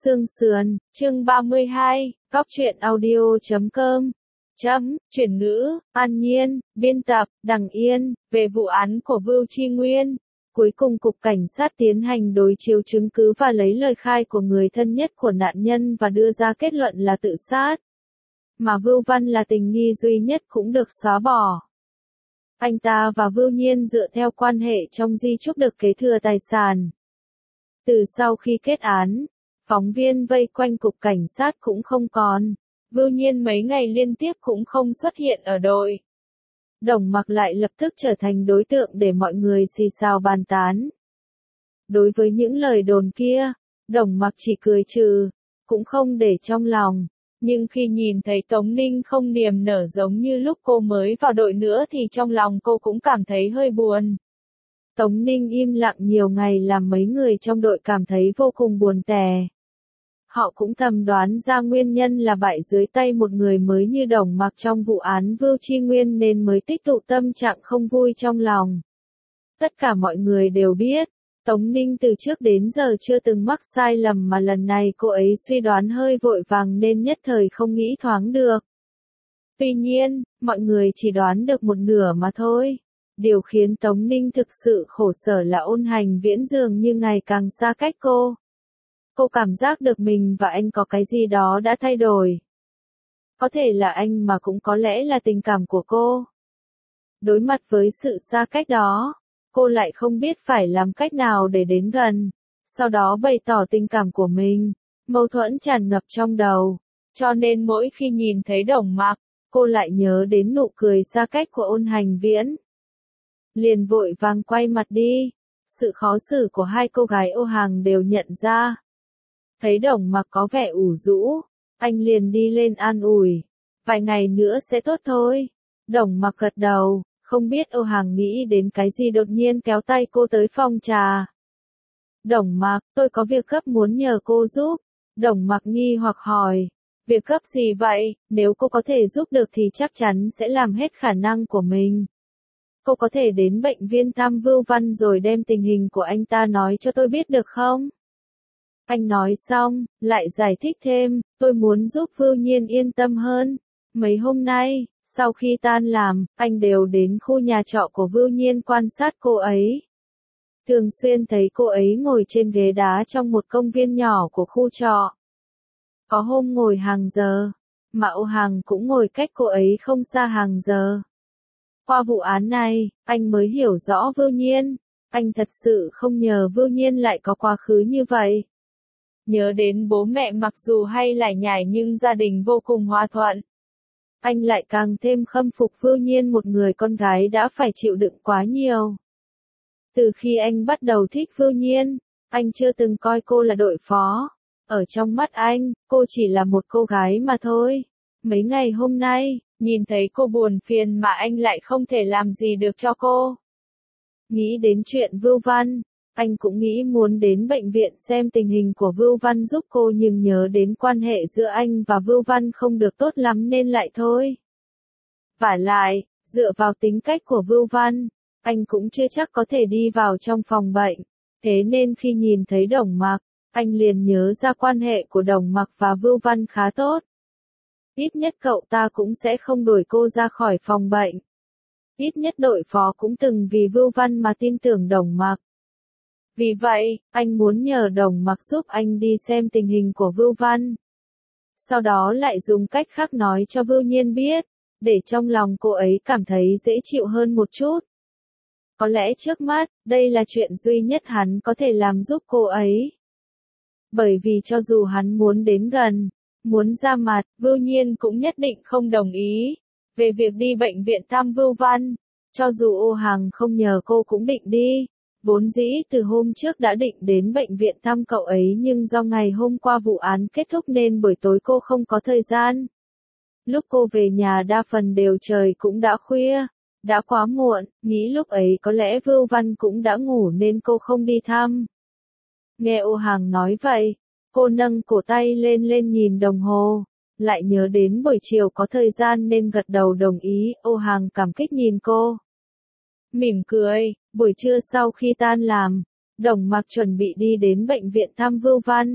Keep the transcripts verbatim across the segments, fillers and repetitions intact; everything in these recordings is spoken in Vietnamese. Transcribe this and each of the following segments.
Xương sườn, chương ba mươi hai, góc truyện audio chấm com. Chấm, chuyển ngữ, An Nhiên, biên tập, Đằng Yên, về vụ án của Vưu Tri Nguyên. Cuối cùng Cục Cảnh sát tiến hành đối chiếu chứng cứ và lấy lời khai của người thân nhất của nạn nhân và đưa ra kết luận là tự sát. Mà Vưu Văn là tình nghi duy nhất cũng được xóa bỏ. Anh ta và Vưu Nhiên dựa theo quan hệ trong di chúc được kế thừa tài sản. Từ sau khi kết án, phóng viên vây quanh Cục Cảnh sát cũng không còn. Vưu Nhiên mấy ngày liên tiếp cũng không xuất hiện ở đội. Đồng Mặc lại lập tức trở thành đối tượng để mọi người xì xào bàn tán. Đối với những lời đồn kia, Đồng Mặc chỉ cười trừ, cũng không để trong lòng. Nhưng khi nhìn thấy Tống Ninh không niềm nở giống như lúc cô mới vào đội nữa thì trong lòng cô cũng cảm thấy hơi buồn. Tống Ninh im lặng nhiều ngày làm mấy người trong đội cảm thấy vô cùng buồn tẻ. Họ cũng thầm đoán ra nguyên nhân là bại dưới tay một người mới như Đồng Mặc trong vụ án Vưu Tri Nguyên nên mới tích tụ tâm trạng không vui trong lòng. Tất cả mọi người đều biết, Tống Ninh từ trước đến giờ chưa từng mắc sai lầm mà lần này cô ấy suy đoán hơi vội vàng nên nhất thời không nghĩ thoáng được. Tuy nhiên, mọi người chỉ đoán được một nửa mà thôi. Điều khiến Tống Ninh thực sự khổ sở là Ôn Hành Viễn dường như ngày càng xa cách cô. Cô cảm giác được mình và anh có cái gì đó đã thay đổi. Có thể là anh mà cũng có lẽ là tình cảm của cô. Đối mặt với sự xa cách đó, cô lại không biết phải làm cách nào để đến gần, sau đó bày tỏ tình cảm của mình. Mâu thuẫn tràn ngập trong đầu, cho nên mỗi khi nhìn thấy Đồng Mặc, cô lại nhớ đến nụ cười xa cách của Ôn Hành Viễn. Liền vội vàng quay mặt đi. Sự khó xử của hai cô gái Ô Hàng đều nhận ra. Thấy Đồng Mặc có vẻ ủ rũ, anh liền đi lên an ủi. Vài ngày nữa sẽ tốt thôi. Đồng Mặc gật đầu, không biết Ô Hàng nghĩ đến cái gì đột nhiên kéo tay cô tới phòng trà. Đồng Mặc, tôi có việc gấp muốn nhờ cô giúp. Đồng Mặc nghi hoặc hỏi. Việc gấp gì vậy? Nếu cô có thể giúp được thì chắc chắn sẽ làm hết khả năng của mình. Cô có thể đến bệnh viện thăm Vưu Văn rồi đem tình hình của anh ta nói cho tôi biết được không? Anh nói xong, lại giải thích thêm, tôi muốn giúp Vưu Nhiên yên tâm hơn. Mấy hôm nay, sau khi tan làm, anh đều đến khu nhà trọ của Vưu Nhiên quan sát cô ấy. Thường xuyên thấy cô ấy ngồi trên ghế đá trong một công viên nhỏ của khu trọ. Có hôm ngồi hàng giờ, mà Ô Hàng cũng ngồi cách cô ấy không xa hàng giờ. Qua vụ án này, anh mới hiểu rõ Vưu Nhiên. Anh thật sự không ngờ Vưu Nhiên lại có quá khứ như vậy. Nhớ đến bố mẹ mặc dù hay lải nhải nhưng gia đình vô cùng hòa thuận. Anh lại càng thêm khâm phục Vưu Nhiên, một người con gái đã phải chịu đựng quá nhiều. Từ khi anh bắt đầu thích Vưu Nhiên, anh chưa từng coi cô là đội phó. Ở trong mắt anh, cô chỉ là một cô gái mà thôi. Mấy ngày hôm nay, nhìn thấy cô buồn phiền mà anh lại không thể làm gì được cho cô. Nghĩ đến chuyện Vưu Văn, anh cũng nghĩ muốn đến bệnh viện xem tình hình của Vưu Văn giúp cô, nhưng nhớ đến quan hệ giữa anh và Vưu Văn không được tốt lắm nên lại thôi. Vả lại, dựa vào tính cách của Vưu Văn, anh cũng chưa chắc có thể đi vào trong phòng bệnh. Thế nên khi nhìn thấy Đồng Mặc, anh liền nhớ ra quan hệ của Đồng Mặc và Vưu Văn khá tốt. Ít nhất cậu ta cũng sẽ không đuổi cô ra khỏi phòng bệnh. Ít nhất đội phó cũng từng vì Vưu Văn mà tin tưởng Đồng Mặc. Vì vậy, anh muốn nhờ Đồng Mặc giúp anh đi xem tình hình của Vưu Văn. Sau đó lại dùng cách khác nói cho Vưu Nhiên biết, để trong lòng cô ấy cảm thấy dễ chịu hơn một chút. Có lẽ trước mắt, đây là chuyện duy nhất hắn có thể làm giúp cô ấy. Bởi vì cho dù hắn muốn đến gần, muốn ra mặt, Vưu Nhiên cũng nhất định không đồng ý. Về việc đi bệnh viện thăm Vưu Văn, cho dù Ô Hàng không nhờ cô cũng định đi. Vốn dĩ từ hôm trước đã định đến bệnh viện thăm cậu ấy nhưng do ngày hôm qua vụ án kết thúc nên buổi tối cô không có thời gian. Lúc cô về nhà đa phần đều trời cũng đã khuya, đã quá muộn, nghĩ lúc ấy có lẽ Vưu Văn cũng đã ngủ nên cô không đi thăm. Nghe Ô Hàng nói vậy, cô nâng cổ tay lên lên nhìn đồng hồ, lại nhớ đến buổi chiều có thời gian nên gật đầu đồng ý. Ô Hàng cảm kích nhìn cô. Mỉm cười, buổi trưa sau khi tan làm, Đồng Mặc chuẩn bị đi đến bệnh viện thăm Vưu Văn.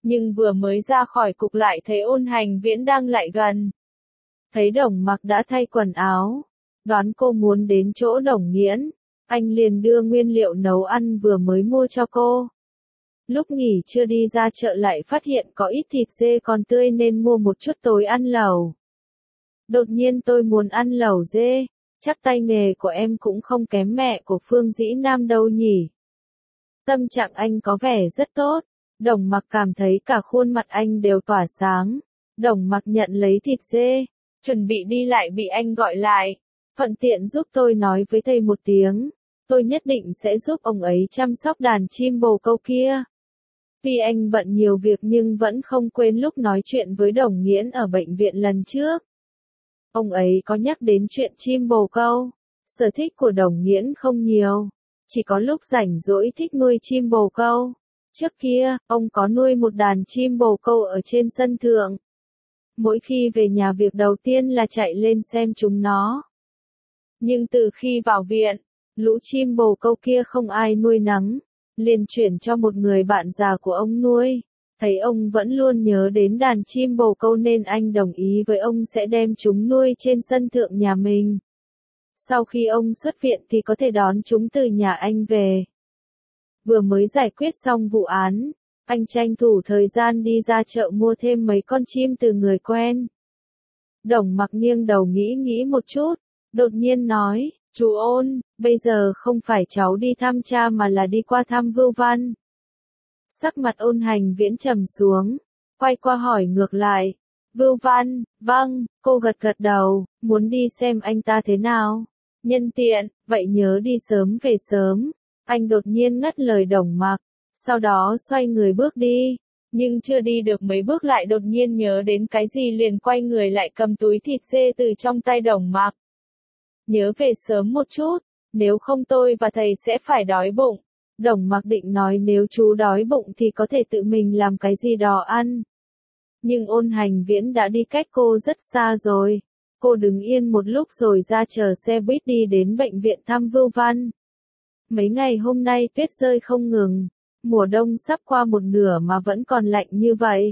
nhưng vừa mới ra khỏi cục lại thấy Ôn Hành Viễn đang lại gần. Thấy Đồng Mặc đã thay quần áo, đoán cô muốn đến chỗ Đồng Nghiễn, anh liền đưa nguyên liệu nấu ăn vừa mới mua cho cô. Lúc nghỉ trưa đi ra chợ lại phát hiện có ít thịt dê còn tươi nên mua một chút tối ăn lẩu. Đột nhiên tôi muốn ăn lẩu dê, chắc tay nghề của em cũng không kém mẹ của Phương Dĩ Nam đâu nhỉ. Tâm trạng anh có vẻ rất tốt, Đồng Mặc cảm thấy cả khuôn mặt anh đều tỏa sáng. Đồng Mặc nhận lấy thịt dê, chuẩn bị đi lại bị anh gọi lại. Thuận tiện giúp tôi nói với thầy một tiếng, tôi nhất định sẽ giúp ông ấy chăm sóc đàn chim bồ câu kia. Tuy anh bận nhiều việc nhưng vẫn không quên lúc nói chuyện với Đồng Nghiễn ở bệnh viện lần trước. Ông ấy có nhắc đến chuyện chim bồ câu. Sở thích của Đồng Nghiễn không nhiều, chỉ có lúc rảnh rỗi thích nuôi chim bồ câu. Trước kia, ông có nuôi một đàn chim bồ câu ở trên sân thượng. Mỗi khi về nhà việc đầu tiên là chạy lên xem chúng nó. Nhưng từ khi vào viện, lũ chim bồ câu kia không ai nuôi nấng, liền chuyển cho một người bạn già của ông nuôi. Thấy ông vẫn luôn nhớ đến đàn chim bồ câu nên anh đồng ý với ông sẽ đem chúng nuôi trên sân thượng nhà mình. Sau khi ông xuất viện thì có thể đón chúng từ nhà anh về. Vừa mới giải quyết xong vụ án, anh tranh thủ thời gian đi ra chợ mua thêm mấy con chim từ người quen. Đồng Mặc nghiêng đầu nghĩ nghĩ một chút, đột nhiên nói, chú Ôn, bây giờ không phải cháu đi thăm cha mà là đi qua thăm Vưu Văn. Sắc mặt Ôn Hành Viễn trầm xuống, quay qua hỏi ngược lại, Vưu Văn, vâng, cô gật gật đầu, muốn đi xem anh ta thế nào. Nhân tiện, vậy nhớ đi sớm về sớm. Anh đột nhiên ngắt lời Đồng Mặc, sau đó xoay người bước đi, nhưng chưa đi được mấy bước lại đột nhiên nhớ đến cái gì liền quay người lại cầm túi thịt dê từ trong tay Đồng Mặc. Nhớ về sớm một chút, nếu không tôi và thầy sẽ phải đói bụng. Đồng Mặc định nói nếu chú đói bụng thì có thể tự mình làm cái gì đó ăn. Nhưng Ôn Hành Viễn đã đi cách cô rất xa rồi. Cô đứng yên một lúc rồi ra chờ xe buýt đi đến bệnh viện thăm Vưu Văn. Mấy ngày hôm nay tuyết rơi không ngừng, mùa đông sắp qua một nửa mà vẫn còn lạnh như vậy.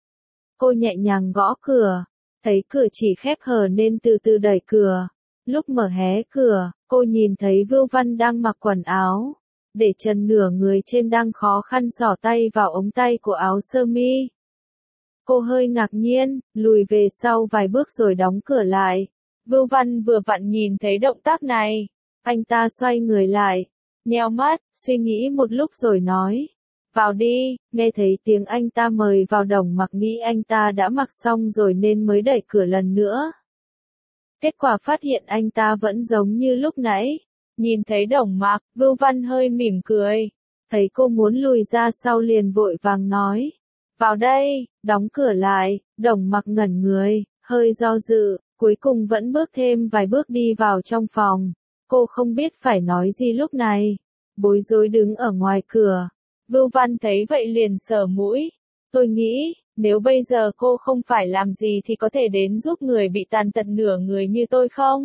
Cô nhẹ nhàng gõ cửa, thấy cửa chỉ khép hờ nên từ từ đẩy cửa. Lúc mở hé cửa, cô nhìn thấy Vưu Văn đang mặc quần áo, để trần nửa người trên đang khó khăn xỏ tay vào ống tay của áo sơ mi. Cô hơi ngạc nhiên, lùi về sau vài bước rồi đóng cửa lại. Vưu Văn vừa vặn nhìn thấy động tác này, anh ta xoay người lại, nheo mắt, suy nghĩ một lúc rồi nói, vào đi. Nghe thấy tiếng anh ta mời vào, Đồng Mặc nghĩ anh ta đã mặc xong rồi nên mới đẩy cửa lần nữa. Kết quả phát hiện anh ta vẫn giống như lúc nãy. Nhìn thấy Đồng Mặc, Vưu Văn hơi mỉm cười. Thấy cô muốn lùi ra sau liền vội vàng nói, vào đây. Đóng cửa lại, Đồng Mặc ngẩn người, hơi do dự, cuối cùng vẫn bước thêm vài bước đi vào trong phòng. Cô không biết phải nói gì lúc này, bối rối đứng ở ngoài cửa. Vưu Văn thấy vậy liền sờ mũi. Tôi nghĩ, nếu bây giờ cô không phải làm gì thì có thể đến giúp người bị tàn tật nửa người như tôi không?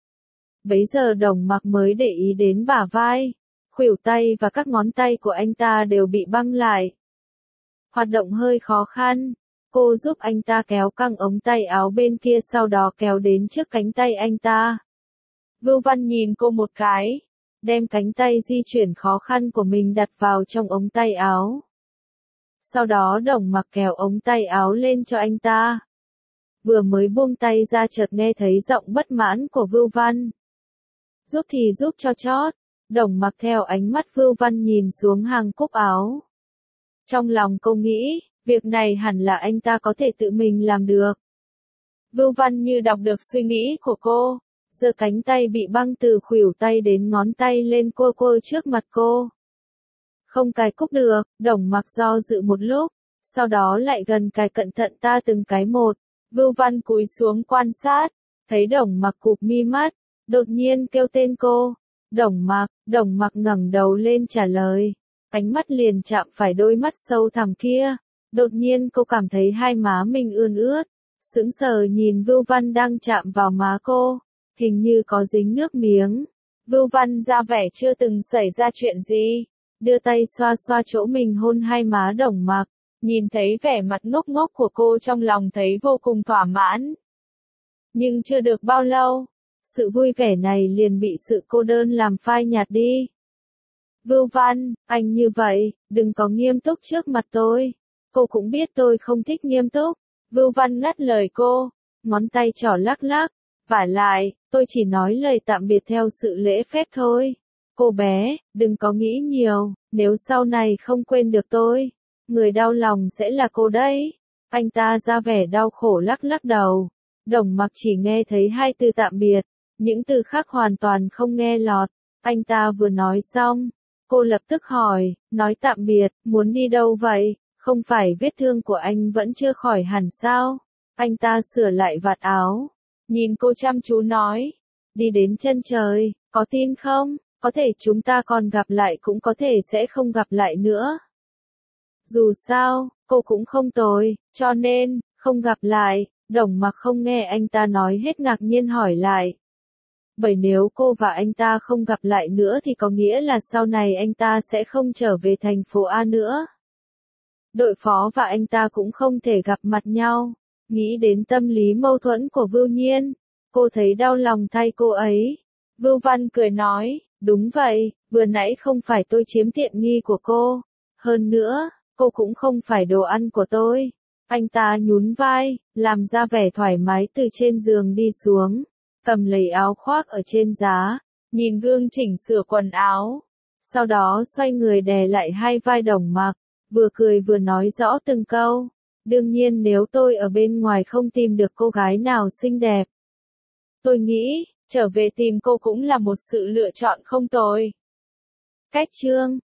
Bấy giờ Đồng Mặc mới để ý đến bả vai, khuỷu tay và các ngón tay của anh ta đều bị băng lại. Hoạt động hơi khó khăn, cô giúp anh ta kéo căng ống tay áo bên kia sau đó kéo đến trước cánh tay anh ta. Vưu Văn nhìn cô một cái, đem cánh tay di chuyển khó khăn của mình đặt vào trong ống tay áo. Sau đó Đồng Mặc kéo ống tay áo lên cho anh ta. Vừa mới buông tay ra chợt nghe thấy giọng bất mãn của Vưu Văn. Giúp thì giúp cho chót. Đồng Mặc theo ánh mắt Vưu Văn nhìn xuống hàng cúc áo. Trong lòng cô nghĩ, việc này hẳn là anh ta có thể tự mình làm được. Vưu Văn như đọc được suy nghĩ của cô, giơ cánh tay bị băng từ khuỷu tay đến ngón tay lên cô cô trước mặt cô. Không cài cúc được, Đồng Mặc do dự một lúc, sau đó lại gần cài cẩn thận ta từng cái một. Vưu Văn cúi xuống quan sát, thấy Đồng Mặc cụp mi mắt, đột nhiên kêu tên cô. Đồng Mặc, Đồng Mặc ngẩng đầu lên trả lời. Ánh mắt liền chạm phải đôi mắt sâu thẳm kia. Đột nhiên cô cảm thấy hai má mình ươn ướt, sững sờ nhìn Vưu Văn đang chạm vào má cô, hình như có dính nước miếng. Vưu Văn ra vẻ chưa từng xảy ra chuyện gì, đưa tay xoa xoa chỗ mình hôn hai má Đồng Mặc, Nhìn thấy vẻ mặt ngốc ngốc của cô trong lòng thấy vô cùng thỏa mãn. Nhưng chưa được bao lâu, sự vui vẻ này liền bị sự cô đơn làm phai nhạt đi. Vưu Văn, anh như vậy, đừng có nghiêm túc trước mặt tôi. Cô cũng biết tôi không thích nghiêm túc. Vưu Văn ngắt lời cô, ngón tay trỏ lắc lắc. Vả lại, tôi chỉ nói lời tạm biệt theo sự lễ phép thôi. Cô bé, đừng có nghĩ nhiều, nếu sau này không quên được tôi, người đau lòng sẽ là cô đấy. Anh ta ra vẻ đau khổ lắc lắc đầu. Đồng Mặc chỉ nghe thấy hai từ tạm biệt, những từ khác hoàn toàn không nghe lọt. Anh ta vừa nói xong, cô lập tức hỏi, nói tạm biệt, muốn đi đâu vậy? Không phải vết thương của anh vẫn chưa khỏi hẳn sao? Anh ta sửa lại vạt áo, nhìn cô chăm chú nói, đi đến chân trời, có tin không? Có thể chúng ta còn gặp lại cũng có thể sẽ không gặp lại nữa. Dù sao, cô cũng không tồi, cho nên, không gặp lại. Đồng Mặc không nghe anh ta nói hết ngạc nhiên hỏi lại. Bởi nếu cô và anh ta không gặp lại nữa thì có nghĩa là sau này anh ta sẽ không trở về thành phố A nữa. Đội phó và anh ta cũng không thể gặp mặt nhau. Nghĩ đến tâm lý mâu thuẫn của Vưu Nhiên, cô thấy đau lòng thay cô ấy. Vưu Văn cười nói, đúng vậy, vừa nãy không phải tôi chiếm tiện nghi của cô. Hơn nữa, cô cũng không phải đồ ăn của tôi. Anh ta nhún vai, làm ra vẻ thoải mái từ trên giường đi xuống, cầm lấy áo khoác ở trên giá, nhìn gương chỉnh sửa quần áo. Sau đó xoay người đè lại hai vai Đồng Mặc, vừa cười vừa nói rõ từng câu. Đương nhiên nếu tôi ở bên ngoài không tìm được cô gái nào xinh đẹp, tôi nghĩ, trở về tìm cô cũng là một sự lựa chọn không tồi. Cách chương